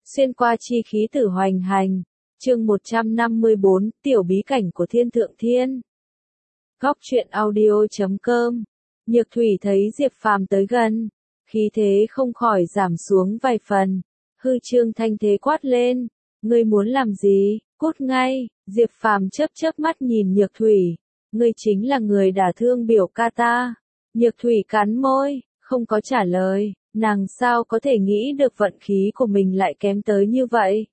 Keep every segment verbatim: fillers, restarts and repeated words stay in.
Xuyên qua chi khí tử hoành hành. Chương một trăm năm mươi bốn, tiểu bí cảnh của Thiên Thượng Thiên. Góc truyện audio chấm com. Nhược Thủy thấy Diệp Phàm tới gần, khí thế không khỏi giảm xuống vài phần. Hư Trương thanh thế quát lên, ngươi muốn làm gì? Cút ngay. Diệp Phàm chớp chớp mắt nhìn Nhược Thủy, ngươi chính là người đả thương biểu ca ta. Nhược Thủy cắn môi, không có trả lời. Nàng sao có thể nghĩ được vận khí của mình lại kém tới như vậy?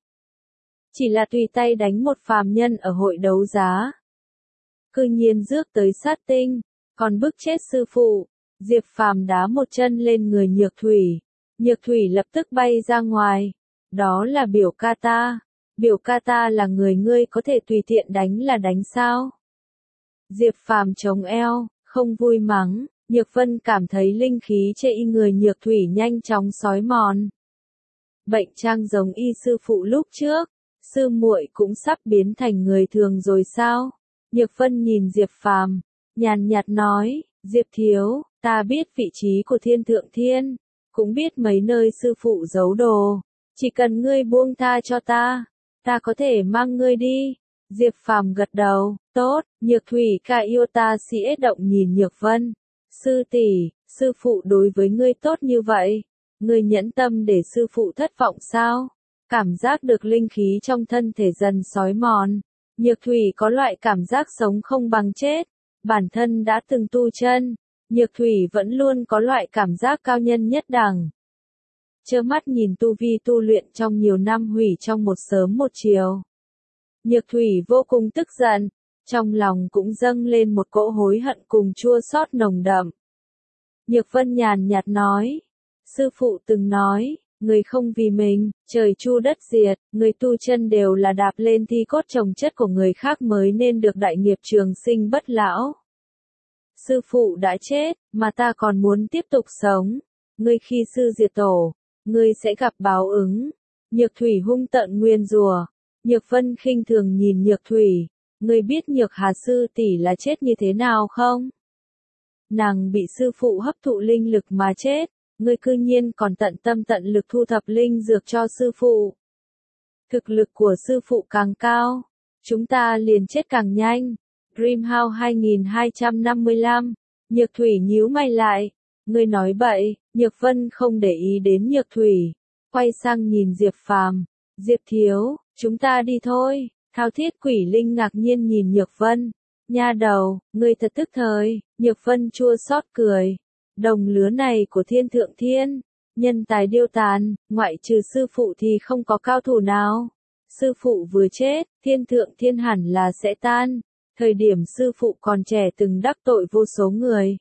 Chỉ là tùy tay đánh một phàm nhân ở hội đấu giá, cư nhiên rước tới sát tinh, còn bức chết sư phụ. Diệp Phàm đá một chân lên người Nhược Thủy, Nhược Thủy lập tức bay ra ngoài. Đó là biểu ca ta, biểu ca ta là người ngươi có thể tùy tiện đánh là đánh sao? Diệp Phàm chống eo, không vui mắng. Nhược Vân cảm thấy linh khí trên y người Nhược Thủy nhanh chóng xói mòn. Bệnh trang giống y sư phụ lúc trước, sư muội cũng sắp biến thành người thường rồi sao? Nhược Vân nhìn Diệp Phàm, nhàn nhạt nói, Diệp thiếu, ta biết vị trí của Thiên Thượng Thiên, cũng biết mấy nơi sư phụ giấu đồ, chỉ cần ngươi buông tha cho ta, ta có thể mang ngươi đi. Diệp Phàm gật đầu, tốt. Nhược Thủy ca yêu ta sĩ động nhìn Nhược Vân. Sư tỷ, sư phụ đối với ngươi tốt như vậy, ngươi nhẫn tâm để sư phụ thất vọng sao? Cảm giác được linh khí trong thân thể dần xói mòn, Nhược Thủy có loại cảm giác sống không bằng chết. Bản thân đã từng tu chân, Nhược Thủy vẫn luôn có loại cảm giác cao nhân nhất đẳng. Trơ mắt nhìn tu vi tu luyện trong nhiều năm hủy trong một sớm một chiều. Nhược Thủy vô cùng tức giận, trong lòng cũng dâng lên một cỗ hối hận cùng chua xót nồng đậm. Nhược Vân nhàn nhạt nói, sư phụ từng nói, người không vì mình, trời chu đất diệt, người tu chân đều là đạp lên thi cốt trồng chất của người khác mới nên được đại nghiệp trường sinh bất lão. Sư phụ đã chết, mà ta còn muốn tiếp tục sống, ngươi khi sư diệt tổ, ngươi sẽ gặp báo ứng. Nhược Thủy hung tợn nguyên rủa. Nhược Vân khinh thường nhìn Nhược Thủy, ngươi biết Nhược Hà sư tỷ là chết như thế nào không? Nàng bị sư phụ hấp thụ linh lực mà chết, ngươi cư nhiên còn tận tâm tận lực thu thập linh dược cho sư phụ. Thực lực của sư phụ càng cao, chúng ta liền chết càng nhanh. Dreamhouse hai nghìn hai trăm năm mươi lăm. Nhược Thủy nhíu mày lại, ngươi nói bậy. Nhược Vân không để ý đến Nhược Thủy, quay sang nhìn Diệp Phàm, Diệp thiếu, chúng ta đi thôi. Thao Thiết Quỷ Linh ngạc nhiên nhìn Nhược Vân, nha đầu, ngươi thật tức thời. Nhược Vân chua xót cười, đồng lứa này của Thiên Thượng Thiên, nhân tài điêu tàn, ngoại trừ sư phụ thì không có cao thủ nào. Sư phụ vừa chết, Thiên Thượng Thiên hẳn là sẽ tan. Thời điểm sư phụ còn trẻ từng đắc tội vô số người.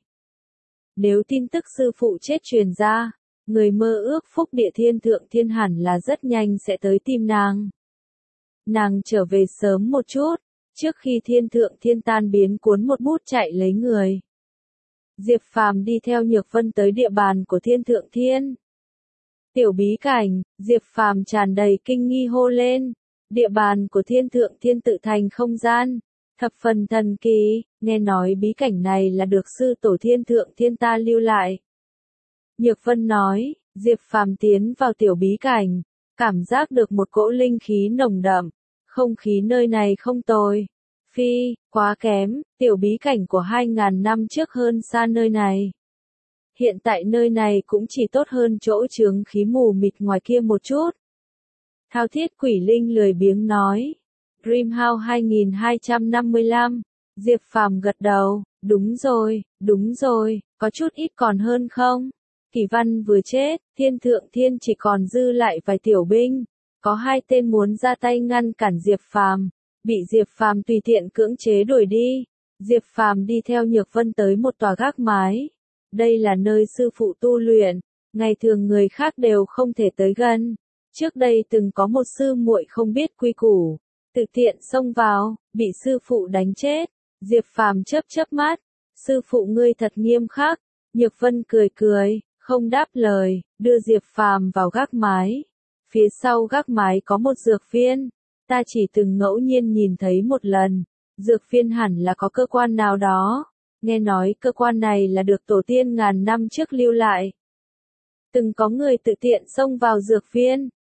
Nếu tin tức sư phụ chết truyền ra, người mơ ước phúc địa Thiên Thượng Thiên hẳn là rất nhanh sẽ tới tìm nàng. Nàng trở về sớm một chút, trước khi Thiên Thượng Thiên tan biến cuốn một bút chạy lấy người. Diệp Phàm đi theo Nhược Vân tới địa bàn của Thiên Thượng Thiên. Tiểu bí cảnh, Diệp Phàm tràn đầy kinh nghi hô lên, địa bàn của Thiên Thượng Thiên tự thành không gian, thập phần thần kỳ, nghe nói bí cảnh này là được sư tổ Thiên Thượng Thiên ta lưu lại. Nhược Vân nói, Diệp Phàm tiến vào tiểu bí cảnh, cảm giác được một cỗ linh khí nồng đậm, không khí nơi này không tồi. Phi, quá kém, tiểu bí cảnh của hai ngàn năm trước hơn xa nơi này. Hiện tại nơi này cũng chỉ tốt hơn chỗ chướng khí mù mịt ngoài kia một chút. Thao Thiết Quỷ Linh lười biếng nói. Dreamhouse hai nghìn hai trăm năm mươi lăm. Diệp Phàm gật đầu, đúng rồi, đúng rồi, có chút ít còn hơn không? Kỳ Văn vừa chết, Thiên Thượng Thiên chỉ còn dư lại vài tiểu binh, có hai tên muốn ra tay ngăn cản Diệp Phàm, bị Diệp Phàm tùy tiện cưỡng chế đuổi đi. Diệp Phàm đi theo Nhược Vân tới một tòa gác mái. Đây là nơi sư phụ tu luyện, ngày thường người khác đều không thể tới gần. Trước đây từng có một sư muội không biết quy củ, tự tiện xông vào, bị sư phụ đánh chết. Diệp Phàm chớp chớp mắt, sư phụ ngươi thật nghiêm khắc. Nhược Vân cười cười, không đáp lời, đưa Diệp Phàm vào gác mái. Phía sau gác mái có một dược viên, ta chỉ từng ngẫu nhiên nhìn thấy một lần. Dược viên hẳn là có cơ quan nào đó, nghe nói cơ quan này là được tổ tiên ngàn năm trước lưu lại. Từng có người tự tiện xông vào dược viên,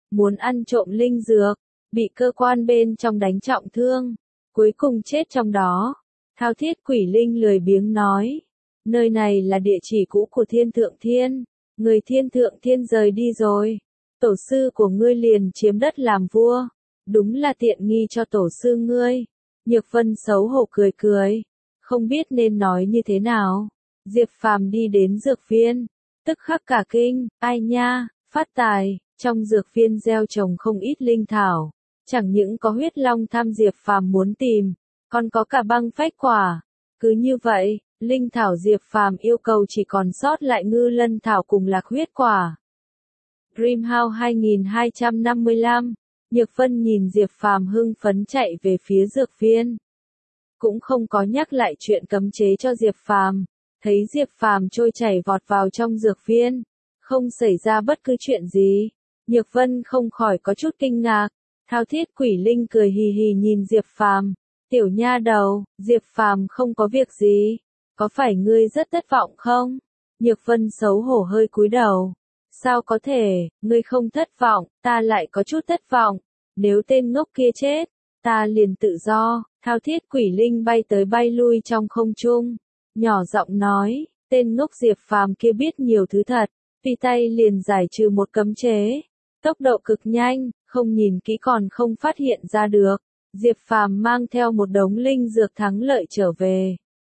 muốn ăn trộm linh dược, bị cơ quan bên trong đánh trọng thương, cuối cùng chết trong đó. Thao Thiết Quỷ Linh lười biếng nói, nơi này là địa chỉ cũ của Thiên Thượng Thiên, người Thiên Thượng Thiên rời đi rồi, tổ sư của ngươi liền chiếm đất làm vua, đúng là tiện nghi cho tổ sư ngươi. Nhược Vân xấu hổ cười cười, không biết nên nói như thế nào. Diệp Phàm đi đến dược viên, tức khắc cả kinh, ai nha, phát tài, trong dược viên gieo trồng không ít linh thảo, chẳng những có huyết long tham Diệp Phàm muốn tìm, còn có cả băng phách quả. Cứ như vậy, linh thảo Diệp Phàm yêu cầu chỉ còn sót lại ngư lân thảo cùng lạc huyết quả. Dreamhouse hai hai năm lăm, Nhược Vân nhìn Diệp Phàm hưng phấn chạy về phía dược viên. Cũng không có nhắc lại chuyện cấm chế cho Diệp Phàm, thấy Diệp Phàm trôi chảy vọt vào trong dược viên, không xảy ra bất cứ chuyện gì. Nhược Vân không khỏi có chút kinh ngạc. Thao Thiết Quỷ Linh cười hì hì nhìn Diệp Phàm, tiểu nha đầu, Diệp Phàm không có việc gì, có phải ngươi rất thất vọng không? Nhược Vân xấu hổ hơi cúi đầu. Sao có thể, ngươi không thất vọng, ta lại có chút thất vọng. Nếu tên ngốc kia chết, ta liền tự do. Thao Thiết Quỷ Linh bay tới bay lui trong không trung, nhỏ giọng nói, tên ngốc Diệp Phàm kia biết nhiều thứ thật, tùy tay liền giải trừ một cấm chế, tốc độ cực nhanh, không nhìn kỹ còn không phát hiện ra được. Diệp Phàm mang theo một đống linh dược thắng lợi trở về.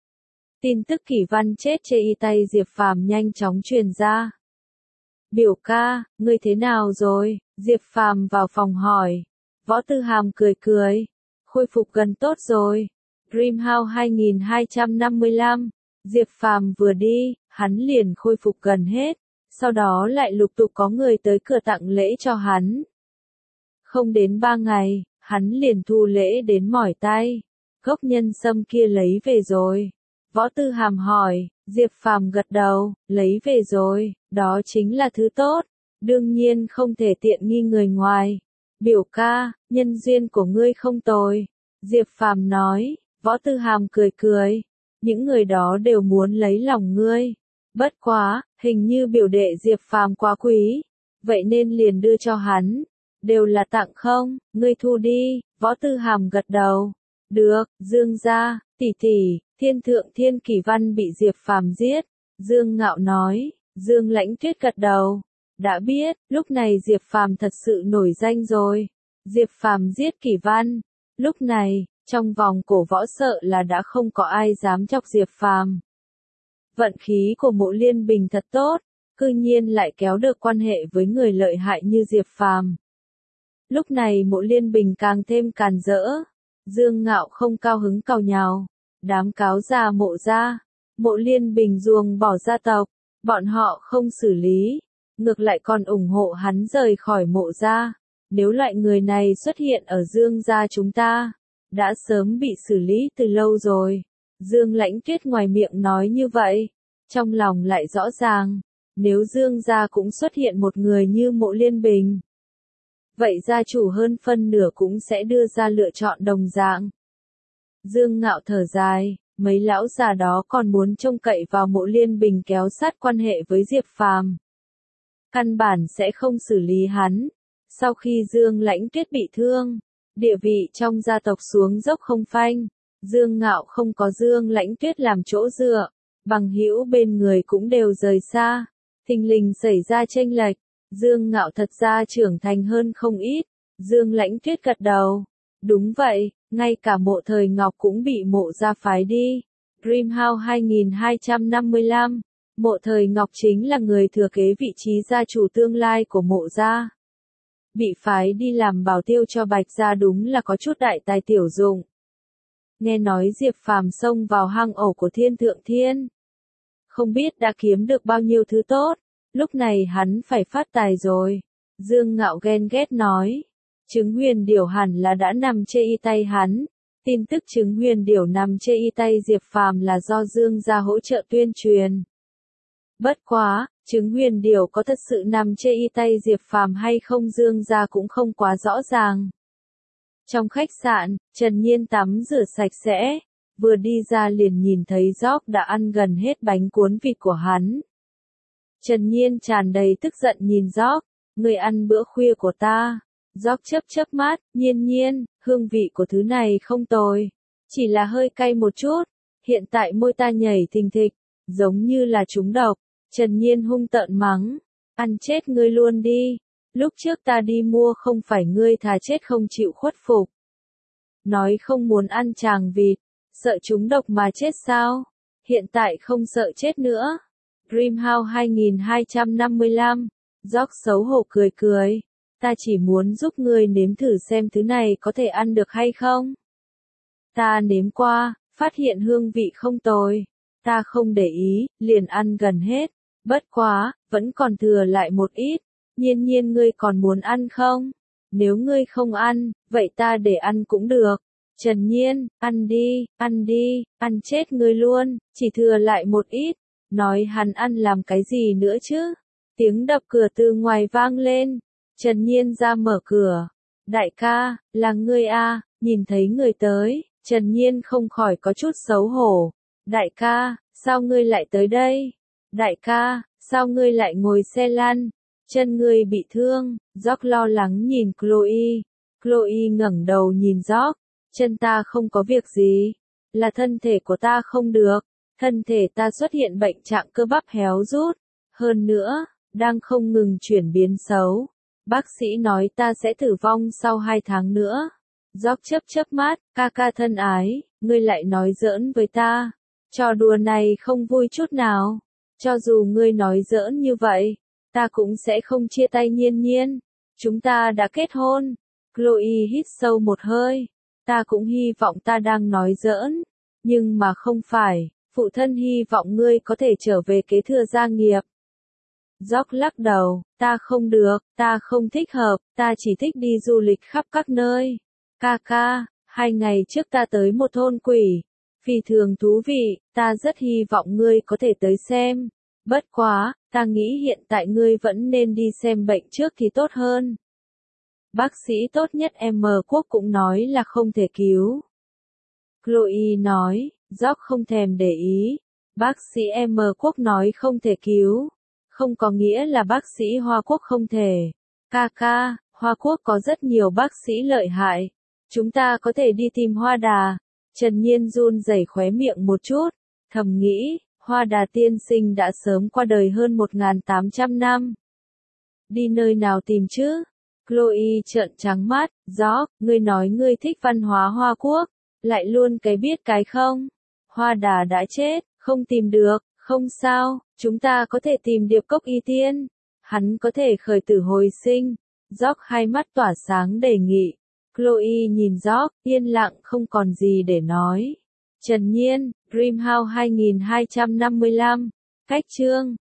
Tin tức Kỷ Văn chết trên tay Diệp Phàm nhanh chóng truyền ra. Biểu ca, ngươi thế nào rồi? Diệp Phàm vào phòng hỏi. Võ Tư Hàm cười cười, khôi phục gần tốt rồi. Dreamhouse hai hai năm lăm, Diệp Phàm vừa đi, hắn liền khôi phục gần hết, sau đó lại lục tục có người tới cửa tặng lễ cho hắn. Không đến ba ngày, hắn liền thu lễ đến mỏi tay. Gốc nhân sâm kia lấy về rồi. Võ Tư Hàm hỏi, Diệp Phàm gật đầu, lấy về rồi, đó chính là thứ tốt, đương nhiên không thể tiện nghi người ngoài. Biểu ca, nhân duyên của ngươi không tồi. Diệp Phàm nói. Võ Tư Hàm cười cười, những người đó đều muốn lấy lòng ngươi. Bất quá, hình như biểu đệ Diệp Phàm quá quý, vậy nên liền đưa cho hắn. Đều là tặng không, ngươi thu đi. Võ Tư Hàm gật đầu. Được, Dương gia, tỷ tỷ, Thiên Thượng Thiên Kỷ Văn bị Diệp Phàm giết. Dương Ngạo nói. Dương Lãnh Tuyết gật đầu. Đã biết, lúc này Diệp Phàm thật sự nổi danh rồi. Diệp Phàm giết Kỷ Văn. Lúc này, trong vòng cổ võ sợ là đã không có ai dám chọc Diệp Phàm. Vận khí của Mộ Liên Bình thật tốt, cư nhiên lại kéo được quan hệ với người lợi hại như Diệp Phàm. Lúc này Mộ Liên Bình càng thêm càn rỡ. Dương Ngạo không cao hứng càu nhàu. Đám cáo già Mộ gia, Mộ Liên Bình ruồng bỏ gia tộc, bọn họ không xử lý, ngược lại còn ủng hộ hắn rời khỏi Mộ gia. Nếu loại người này xuất hiện ở Dương gia chúng ta, đã sớm bị xử lý từ lâu rồi. Dương Lãnh Tuyết ngoài miệng nói như vậy, trong lòng lại rõ ràng, nếu Dương gia cũng xuất hiện một người như Mộ Liên Bình, vậy gia chủ hơn phân nửa cũng sẽ đưa ra lựa chọn đồng dạng. Dương Ngạo thở dài, mấy lão già đó còn muốn trông cậy vào Mộ Liên Bình kéo sát quan hệ với Diệp Phàm, căn bản sẽ không xử lý hắn. Sau khi Dương Lãnh Tuyết bị thương, địa vị trong gia tộc xuống dốc không phanh, Dương Ngạo không có Dương Lãnh Tuyết làm chỗ dựa, bằng hữu bên người cũng đều rời xa, thình lình xảy ra chênh lệch. Dương Ngạo thật ra trưởng thành hơn không ít. Dương Lãnh Tuyết gật đầu. Đúng vậy, ngay cả Mộ Thời Ngọc cũng bị Mộ gia phái đi. Dreamhouse hai hai năm lăm, Mộ Thời Ngọc chính là người thừa kế vị trí gia chủ tương lai của Mộ gia. Bị phái đi làm bảo tiêu cho Bạch gia đúng là có chút đại tài tiểu dụng. Nghe nói Diệp Phàm xông vào hang ổ của Thiên Thượng Thiên, không biết đã kiếm được bao nhiêu thứ tốt, lúc này hắn phải phát tài rồi. Dương Ngạo ghen ghét nói, trứng huyền điểu hẳn là đã nằm trên y tay hắn. Tin tức trứng huyền điểu nằm trên y tay Diệp Phàm là do Dương gia hỗ trợ tuyên truyền. Bất quá, trứng huyền điểu có thật sự nằm trên y tay Diệp Phàm hay không Dương gia cũng không quá rõ ràng. Trong khách sạn, Trần Nhiên tắm rửa sạch sẽ, vừa đi ra liền nhìn thấy Jock đã ăn gần hết bánh cuốn vịt của hắn. Trần Nhiên tràn đầy tức giận nhìn Jock, ngươi ăn bữa khuya của ta. George chớp chớp mắt, Nhiên Nhiên, hương vị của thứ này không tồi. Chỉ là hơi cay một chút. Hiện tại môi ta nhảy thình thịch, giống như là trúng độc. Trần Nhiên hung tợn mắng. Ăn chết ngươi luôn đi. Lúc trước ta đi mua không phải ngươi thà chết không chịu khuất phục. Nói không muốn ăn tràng vịt, sợ trúng độc mà chết sao? Hiện tại không sợ chết nữa. Dreamhouse hai hai năm lăm. George xấu hổ cười cười. Ta chỉ muốn giúp ngươi nếm thử xem thứ này có thể ăn được hay không. Ta nếm qua, phát hiện hương vị không tồi. Ta không để ý, liền ăn gần hết. Bất quá, vẫn còn thừa lại một ít. Nhiên Nhiên ngươi còn muốn ăn không? Nếu ngươi không ăn, vậy ta để ăn cũng được. Trần Nhiên, ăn đi, ăn đi, ăn chết ngươi luôn, chỉ thừa lại một ít. Nói hắn ăn làm cái gì nữa chứ? Tiếng đập cửa từ ngoài vang lên. Trần Nhiên ra mở cửa. Đại ca, là ngươi à, nhìn thấy người tới, Trần Nhiên không khỏi có chút xấu hổ. Đại ca, sao ngươi lại tới đây? Đại ca, sao ngươi lại ngồi xe lăn? Chân ngươi bị thương. George lo lắng nhìn Chloe. Chloe ngẩng đầu nhìn George. Chân ta không có việc gì. Là thân thể của ta không được. Thân thể ta xuất hiện bệnh trạng cơ bắp héo rút. Hơn nữa, đang không ngừng chuyển biến xấu. Bác sĩ nói ta sẽ tử vong sau hai tháng nữa. George chớp chớp mắt, ca ca thân ái, ngươi lại nói giỡn với ta. Trò đùa này không vui chút nào. Cho dù ngươi nói giỡn như vậy, ta cũng sẽ không chia tay Nhiên Nhiên. Chúng ta đã kết hôn. Chloe hít sâu một hơi. Ta cũng hy vọng ta đang nói giỡn. Nhưng mà không phải, phụ thân hy vọng ngươi có thể trở về kế thừa gia nghiệp. George lắc đầu, ta không được, ta không thích hợp, ta chỉ thích đi du lịch khắp các nơi. Ca ca, hai ngày trước ta tới một thôn quỷ. Phi thường thú vị, ta rất hy vọng ngươi có thể tới xem. Bất quá, ta nghĩ hiện tại ngươi vẫn nên đi xem bệnh trước thì tốt hơn. Bác sĩ tốt nhất M Quốc cũng nói là không thể cứu. Chloe nói, George không thèm để ý. Bác sĩ M Quốc nói không thể cứu. Không có nghĩa là bác sĩ Hoa Quốc không thể. Ca ca, Hoa Quốc có rất nhiều bác sĩ lợi hại. Chúng ta có thể đi tìm Hoa Đà. Trần Nhiên run rẩy khóe miệng một chút. Thầm nghĩ, Hoa Đà tiên sinh đã sớm qua đời hơn một nghìn tám trăm năm. Đi nơi nào tìm chứ? Chloe trợn trắng mắt. George, ngươi nói ngươi thích văn hóa Hoa Quốc. Lại luôn cái biết cái không? Hoa Đà đã chết, không tìm được. Không sao, chúng ta có thể tìm Điệp Cốc Y Tiên. Hắn có thể khởi tử hồi sinh. George hai mắt tỏa sáng đề nghị. Chloe nhìn George, yên lặng không còn gì để nói. Trần Nhiên, Dreamhouse hai hai năm lăm. Cách chương.